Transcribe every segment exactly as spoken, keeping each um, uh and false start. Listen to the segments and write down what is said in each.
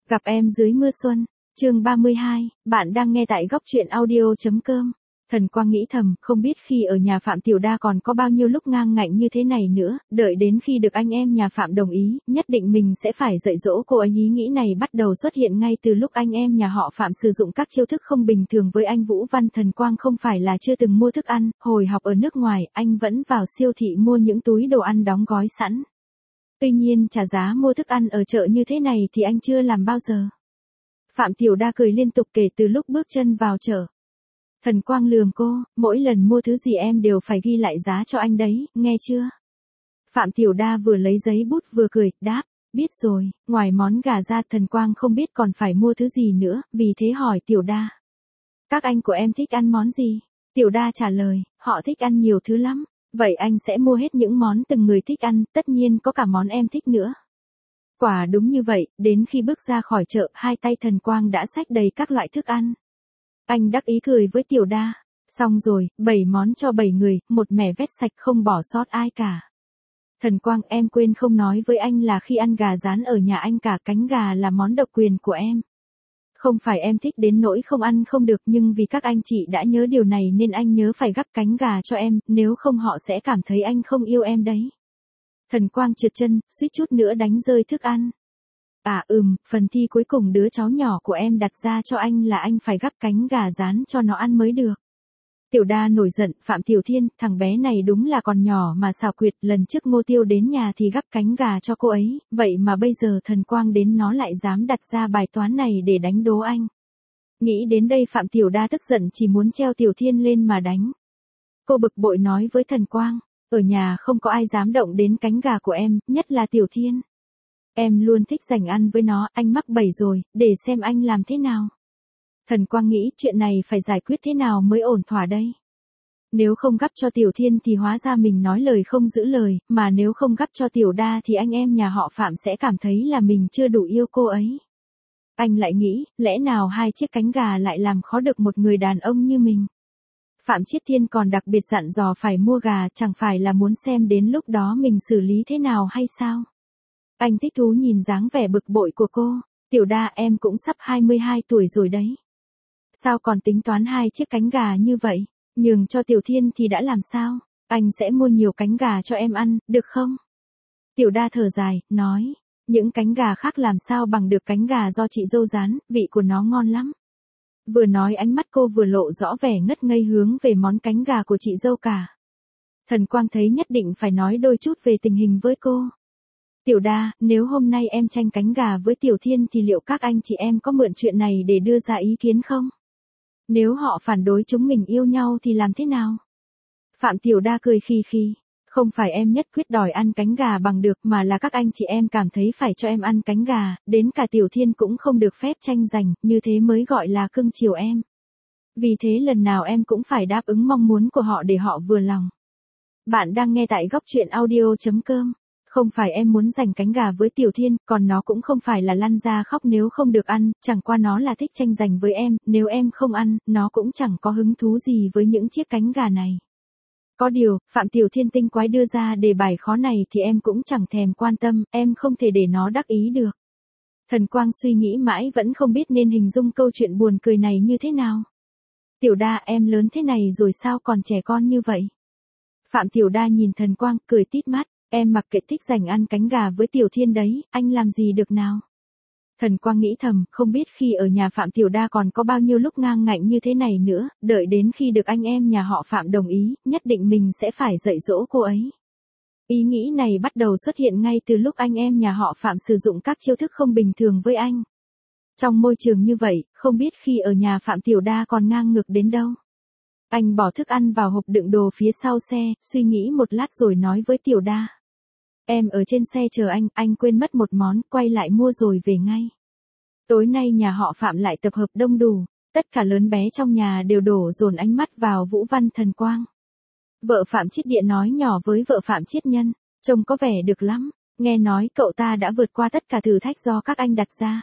Gặp em dưới mưa xuân, chương ba mươi hai, bạn đang nghe tại góc truyện audio.com. Thần Quang nghĩ thầm, không biết khi ở nhà Phạm Tiểu Đa còn có bao nhiêu lúc ngang ngạnh như thế này nữa, đợi đến khi được anh em nhà Phạm đồng ý, nhất định mình sẽ phải dạy dỗ cô ấy. Ý nghĩ này bắt đầu xuất hiện ngay từ lúc anh em nhà họ Phạm sử dụng các chiêu thức không bình thường với anh Vũ Văn. Thần Quang không phải là chưa từng mua thức ăn, hồi học ở nước ngoài, anh vẫn vào siêu thị mua những túi đồ ăn đóng gói sẵn. Tuy nhiên trả giá mua thức ăn ở chợ như thế này thì anh chưa làm bao giờ. Phạm Tiểu Đa cười liên tục kể từ lúc bước chân vào chợ. Thần Quang lườm cô, mỗi lần mua thứ gì em đều phải ghi lại giá cho anh đấy, nghe chưa? Phạm Tiểu Đa vừa lấy giấy bút vừa cười, đáp, biết rồi. Ngoài món gà ra, Thần Quang không biết còn phải mua thứ gì nữa, vì thế hỏi Tiểu Đa. Các anh của em thích ăn món gì? Tiểu Đa trả lời, họ thích ăn nhiều thứ lắm. Vậy anh sẽ mua hết những món từng người thích ăn, tất nhiên có cả món em thích nữa. Quả đúng như vậy, đến khi bước ra khỏi chợ, hai tay Thần Quang đã xách đầy các loại thức ăn. Anh đắc ý cười với Tiểu Đa, xong rồi, bảy món cho bảy người, một mẻ vét sạch không bỏ sót ai cả. Thần Quang, em quên không nói với anh là khi ăn gà rán ở nhà anh, cả cánh gà là món độc quyền của em. Không phải em thích đến nỗi không ăn không được, nhưng vì các anh chị đã nhớ điều này nên anh nhớ phải gắp cánh gà cho em, nếu không họ sẽ cảm thấy anh không yêu em đấy. Thần Quang trượt chân, suýt chút nữa đánh rơi thức ăn. À ừm, phần thi cuối cùng đứa cháu nhỏ của em đặt ra cho anh là anh phải gắp cánh gà rán cho nó ăn mới được. Tiểu Đa nổi giận, Phạm Tiểu Thiên, thằng bé này đúng là còn nhỏ mà xảo quyệt, lần trước Ngô Tiêu đến nhà thì gắp cánh gà cho cô ấy, vậy mà bây giờ Thần Quang đến nó lại dám đặt ra bài toán này để đánh đố anh. Nghĩ đến đây Phạm Tiểu Đa tức giận chỉ muốn treo Tiểu Thiên lên mà đánh. Cô bực bội nói với Thần Quang, ở nhà không có ai dám động đến cánh gà của em, nhất là Tiểu Thiên. Em luôn thích dành ăn với nó, anh mắc bẫy rồi, để xem anh làm thế nào. Thần Quang nghĩ chuyện này phải giải quyết thế nào mới ổn thỏa đây. Nếu không gắp cho Tiểu Thiên thì hóa ra mình nói lời không giữ lời, mà nếu không gắp cho Tiểu Đa thì anh em nhà họ Phạm sẽ cảm thấy là mình chưa đủ yêu cô ấy. Anh lại nghĩ, lẽ nào hai chiếc cánh gà lại làm khó được một người đàn ông như mình. Phạm Chiết Thiên còn đặc biệt dặn dò phải mua gà, chẳng phải là muốn xem đến lúc đó mình xử lý thế nào hay sao? Anh thích thú nhìn dáng vẻ bực bội của cô. Tiểu Đa, em cũng sắp hai mươi hai tuổi rồi đấy. Sao còn tính toán hai chiếc cánh gà như vậy? Nhường cho Tiểu Thiên thì đã làm sao? Anh sẽ mua nhiều cánh gà cho em ăn, được không? Tiểu Đa thở dài, nói, những cánh gà khác làm sao bằng được cánh gà do chị dâu rán, vị của nó ngon lắm. Vừa nói ánh mắt cô vừa lộ rõ vẻ ngất ngây hướng về món cánh gà của chị dâu cả. Thần Quang thấy nhất định phải nói đôi chút về tình hình với cô. Tiểu Đa, nếu hôm nay em tranh cánh gà với Tiểu Thiên thì liệu các anh chị em có mượn chuyện này để đưa ra ý kiến không? Nếu họ phản đối chúng mình yêu nhau thì làm thế nào? Phạm Tiểu Đa cười khì khì, không phải em nhất quyết đòi ăn cánh gà bằng được mà là các anh chị em cảm thấy phải cho em ăn cánh gà, đến cả Tiểu Thiên cũng không được phép tranh giành, như thế mới gọi là cưng chiều em. Vì thế lần nào em cũng phải đáp ứng mong muốn của họ để họ vừa lòng. Bạn đang nghe tại góc truyện audio.com. Không phải em muốn giành cánh gà với Tiểu Thiên, còn nó cũng không phải là lăn ra khóc nếu không được ăn, chẳng qua nó là thích tranh giành với em, nếu em không ăn, nó cũng chẳng có hứng thú gì với những chiếc cánh gà này. Có điều, Phạm Tiểu Thiên tinh quái đưa ra đề bài khó này thì em cũng chẳng thèm quan tâm, em không thể để nó đắc ý được. Thần Quang suy nghĩ mãi vẫn không biết nên hình dung câu chuyện buồn cười này như thế nào. Tiểu Đa, em lớn thế này rồi sao còn trẻ con như vậy? Phạm Tiểu Đa nhìn Thần Quang, cười tít mắt. Em mặc kệ thích dành ăn cánh gà với Tiểu Thiên đấy, anh làm gì được nào? Thần Quang nghĩ thầm, không biết khi ở nhà Phạm Tiểu Đa còn có bao nhiêu lúc ngang ngạnh như thế này nữa, đợi đến khi được anh em nhà họ Phạm đồng ý, nhất định mình sẽ phải dạy dỗ cô ấy. Ý nghĩ này bắt đầu xuất hiện ngay từ lúc anh em nhà họ Phạm sử dụng các chiêu thức không bình thường với anh. Trong môi trường như vậy, không biết khi ở nhà Phạm Tiểu Đa còn ngang ngược đến đâu. Anh bỏ thức ăn vào hộp đựng đồ phía sau xe, suy nghĩ một lát rồi nói với Tiểu Đa. Em ở trên xe chờ anh, anh quên mất một món, quay lại mua rồi về ngay. Tối nay nhà họ Phạm lại tập hợp đông đủ, tất cả lớn bé trong nhà đều đổ dồn ánh mắt vào Vũ Văn. Thần Quang. Vợ Phạm Chiết Địa nói nhỏ với vợ Phạm Chiết Nhân, trông có vẻ được lắm, nghe nói cậu ta đã vượt qua tất cả thử thách do các anh đặt ra.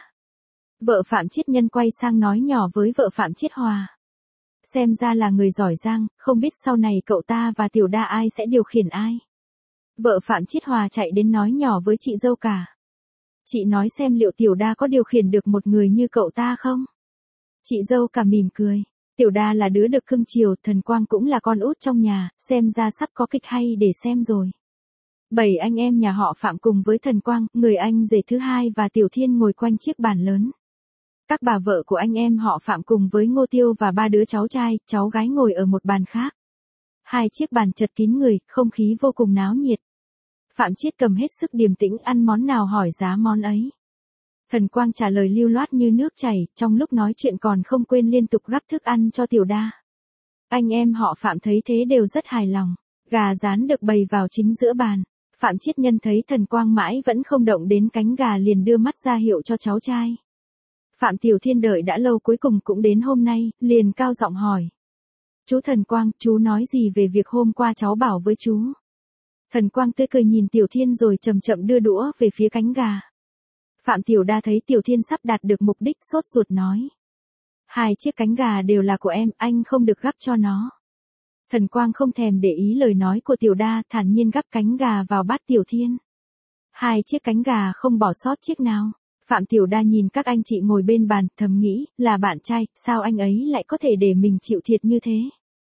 Vợ Phạm Chiết Nhân quay sang nói nhỏ với vợ Phạm Chiết Hòa. Xem ra là người giỏi giang, không biết sau này cậu ta và Tiểu Đa ai sẽ điều khiển ai. Vợ Phạm Chiết Hòa chạy đến nói nhỏ với chị dâu cả. Chị nói xem liệu tiểu đa có điều khiển được một người như cậu ta không? Chị dâu cả mỉm cười. Tiểu đa là đứa được cưng chiều, Thần Quang cũng là con út trong nhà, xem ra sắp có kịch hay để xem rồi. Bảy anh em nhà họ Phạm cùng với Thần Quang, người anh rể thứ hai và Tiểu Thiên ngồi quanh chiếc bàn lớn. Các bà vợ của anh em họ Phạm cùng với Ngô Tiêu và ba đứa cháu trai, cháu gái ngồi ở một bàn khác. Hai chiếc bàn chật kín người, không khí vô cùng náo nhiệt. Phạm Chiết cầm hết sức điềm tĩnh, ăn món nào hỏi giá món ấy. Thần Quang trả lời lưu loát như nước chảy, trong lúc nói chuyện còn không quên liên tục gắp thức ăn cho Tiểu Đa. Anh em họ Phạm thấy thế đều rất hài lòng. Gà rán được bày vào chính giữa bàn. Phạm Chiết Nhân thấy Thần Quang mãi vẫn không động đến cánh gà liền đưa mắt ra hiệu cho cháu trai. Phạm Tiểu Thiên đợi đã lâu cuối cùng cũng đến hôm nay, liền cao giọng hỏi. Chú Thần Quang, chú nói gì về việc hôm qua cháu bảo với chú? Thần Quang tươi cười nhìn Tiểu Thiên rồi chậm chậm đưa đũa về phía cánh gà. Phạm Tiểu Đa thấy Tiểu Thiên sắp đạt được mục đích sốt ruột nói. Hai chiếc cánh gà đều là của em, anh không được gắp cho nó. Thần Quang không thèm để ý lời nói của Tiểu Đa, thản nhiên gắp cánh gà vào bát Tiểu Thiên. Hai chiếc cánh gà không bỏ sót chiếc nào. Phạm Tiểu Đa nhìn các anh chị ngồi bên bàn, thầm nghĩ, là bạn trai, sao anh ấy lại có thể để mình chịu thiệt như thế?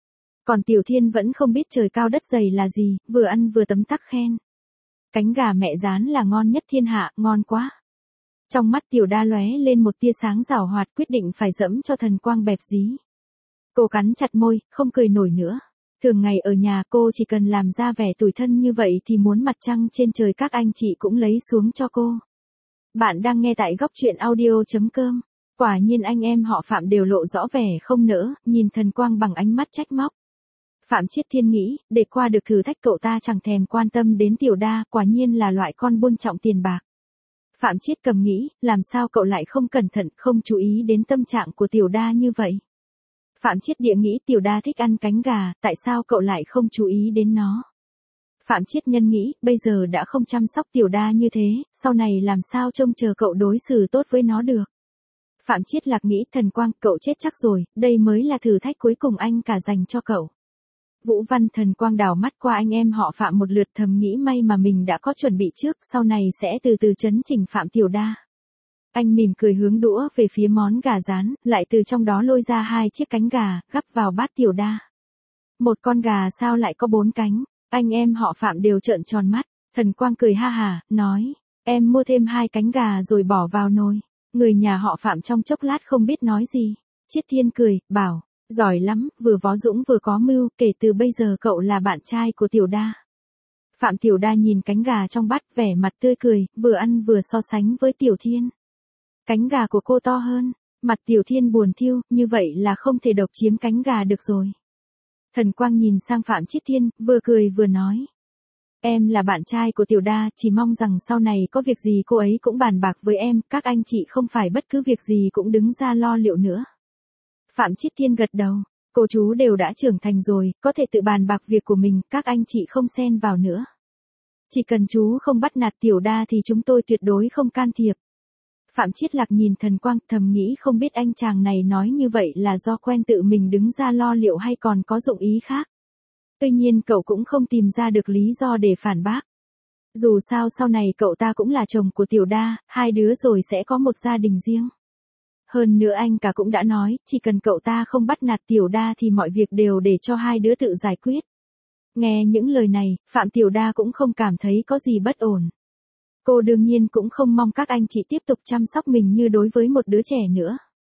Còn Tiểu Thiên vẫn không biết trời cao đất dày là gì, vừa ăn vừa tấm tắc khen. Cánh gà mẹ rán là ngon nhất thiên hạ, ngon quá. Trong mắt Tiểu Đa lóe lên một tia sáng giảo hoạt, quyết định phải dẫm cho Thần Quang bẹp dí. Cô cắn chặt môi, không cười nổi nữa. Thường ngày ở nhà cô chỉ cần làm ra vẻ tủi thân như vậy thì muốn mặt trăng trên trời các anh chị cũng lấy xuống cho cô. Bạn đang nghe tại góc truyện audio chấm com. Quả nhiên anh em họ Phạm đều lộ rõ vẻ không nỡ, nhìn Thần Quang bằng ánh mắt trách móc. Phạm Chiết Thiên nghĩ, để qua được thử thách cậu ta chẳng thèm quan tâm đến Tiểu Đa, quả nhiên là loại con buôn trọng tiền bạc. Phạm Chiết cầm nghĩ, làm sao cậu lại không cẩn thận, không chú ý đến tâm trạng của Tiểu Đa như vậy. Phạm Chiết Địa nghĩ Tiểu Đa thích ăn cánh gà, tại sao cậu lại không chú ý đến nó. Phạm Chiết Nhân nghĩ, bây giờ đã không chăm sóc Tiểu Đa như thế, sau này làm sao trông chờ cậu đối xử tốt với nó được. Phạm Chiết Lạc nghĩ, Thần Quang, cậu chết chắc rồi, đây mới là thử thách cuối cùng anh cả dành cho cậu. Vũ Văn Thần Quang đảo mắt qua anh em họ Phạm một lượt, thầm nghĩ may mà mình đã có chuẩn bị trước, sau này sẽ từ từ chấn chỉnh Phạm Tiểu Đa. Anh mỉm cười hướng đũa về phía món gà rán, lại từ trong đó lôi ra hai chiếc cánh gà, gắp vào bát Tiểu Đa. Một con gà sao lại có bốn cánh? Anh em họ Phạm đều trợn tròn mắt. Thần Quang cười ha hả, nói, em mua thêm hai cánh gà rồi bỏ vào nồi. Người nhà họ Phạm trong chốc lát không biết nói gì. Chiết Thiên cười, bảo, giỏi lắm, vừa võ dũng vừa có mưu, kể từ bây giờ cậu là bạn trai của Tiểu Đa. Phạm Tiểu Đa nhìn cánh gà trong bát, vẻ mặt tươi cười, vừa ăn vừa so sánh với Tiểu Thiên. Cánh gà của cô to hơn, mặt Tiểu Thiên buồn thiu, như vậy là không thể độc chiếm cánh gà được rồi. Thần Quang nhìn sang Phạm Chiết Thiên, vừa cười vừa nói. Em là bạn trai của Tiểu Đa, chỉ mong rằng sau này có việc gì cô ấy cũng bàn bạc với em, các anh chị không phải bất cứ việc gì cũng đứng ra lo liệu nữa. Phạm Chiết Thiên gật đầu, cô chú đều đã trưởng thành rồi, có thể tự bàn bạc việc của mình, các anh chị không xen vào nữa. Chỉ cần chú không bắt nạt Tiểu Đa thì chúng tôi tuyệt đối không can thiệp. Phạm Chiết Lạc nhìn Thần Quang, thầm nghĩ không biết anh chàng này nói như vậy là do quen tự mình đứng ra lo liệu hay còn có dụng ý khác. Tuy nhiên cậu cũng không tìm ra được lý do để phản bác. Dù sao sau này cậu ta cũng là chồng của Tiểu Đa, hai đứa rồi sẽ có một gia đình riêng. Hơn nữa anh cả cũng đã nói, chỉ cần cậu ta không bắt nạt Tiểu Đa thì mọi việc đều để cho hai đứa tự giải quyết. Nghe những lời này, Phạm Tiểu Đa cũng không cảm thấy có gì bất ổn. Cô đương nhiên cũng không mong các anh chị tiếp tục chăm sóc mình như đối với một đứa trẻ nữa.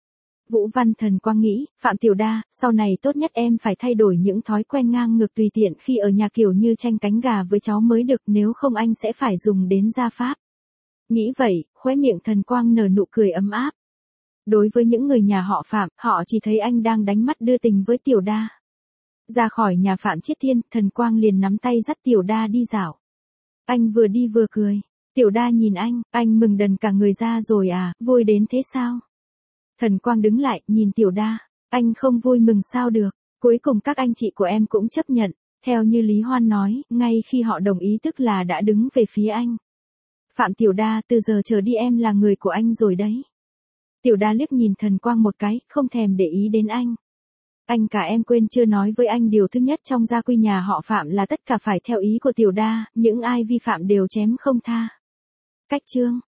Vũ Văn Thần Quang nghĩ, Phạm Tiểu Đa, sau này tốt nhất em phải thay đổi những thói quen ngang ngược tùy tiện khi ở nhà kiểu như tranh cánh gà với cháu mới được, nếu không anh sẽ phải dùng đến gia pháp. Nghĩ vậy, khóe miệng Thần Quang nở nụ cười ấm áp. Đối với những người nhà họ Phạm, họ chỉ thấy anh đang đánh mắt đưa tình với Tiểu Đa. Ra khỏi nhà Phạm Chiết Thiên, Thần Quang liền nắm tay dắt Tiểu Đa đi dạo. Anh vừa đi vừa cười. Tiểu Đa nhìn anh, anh mừng đần cả người ra rồi à, vui đến thế sao? Thần Quang đứng lại, nhìn Tiểu Đa, anh không vui mừng sao được, cuối cùng các anh chị của em cũng chấp nhận, theo như Lý Hoan nói, ngay khi họ đồng ý tức là đã đứng về phía anh. Phạm Tiểu Đa, từ giờ trở đi em là người của anh rồi đấy. Tiểu Đa liếc nhìn Thần Quang một cái, không thèm để ý đến anh. Anh cả em quên chưa nói với anh điều thứ nhất trong gia quy nhà họ Phạm là tất cả phải theo ý của Tiểu Đa, những ai vi phạm đều chém không tha. Cách chương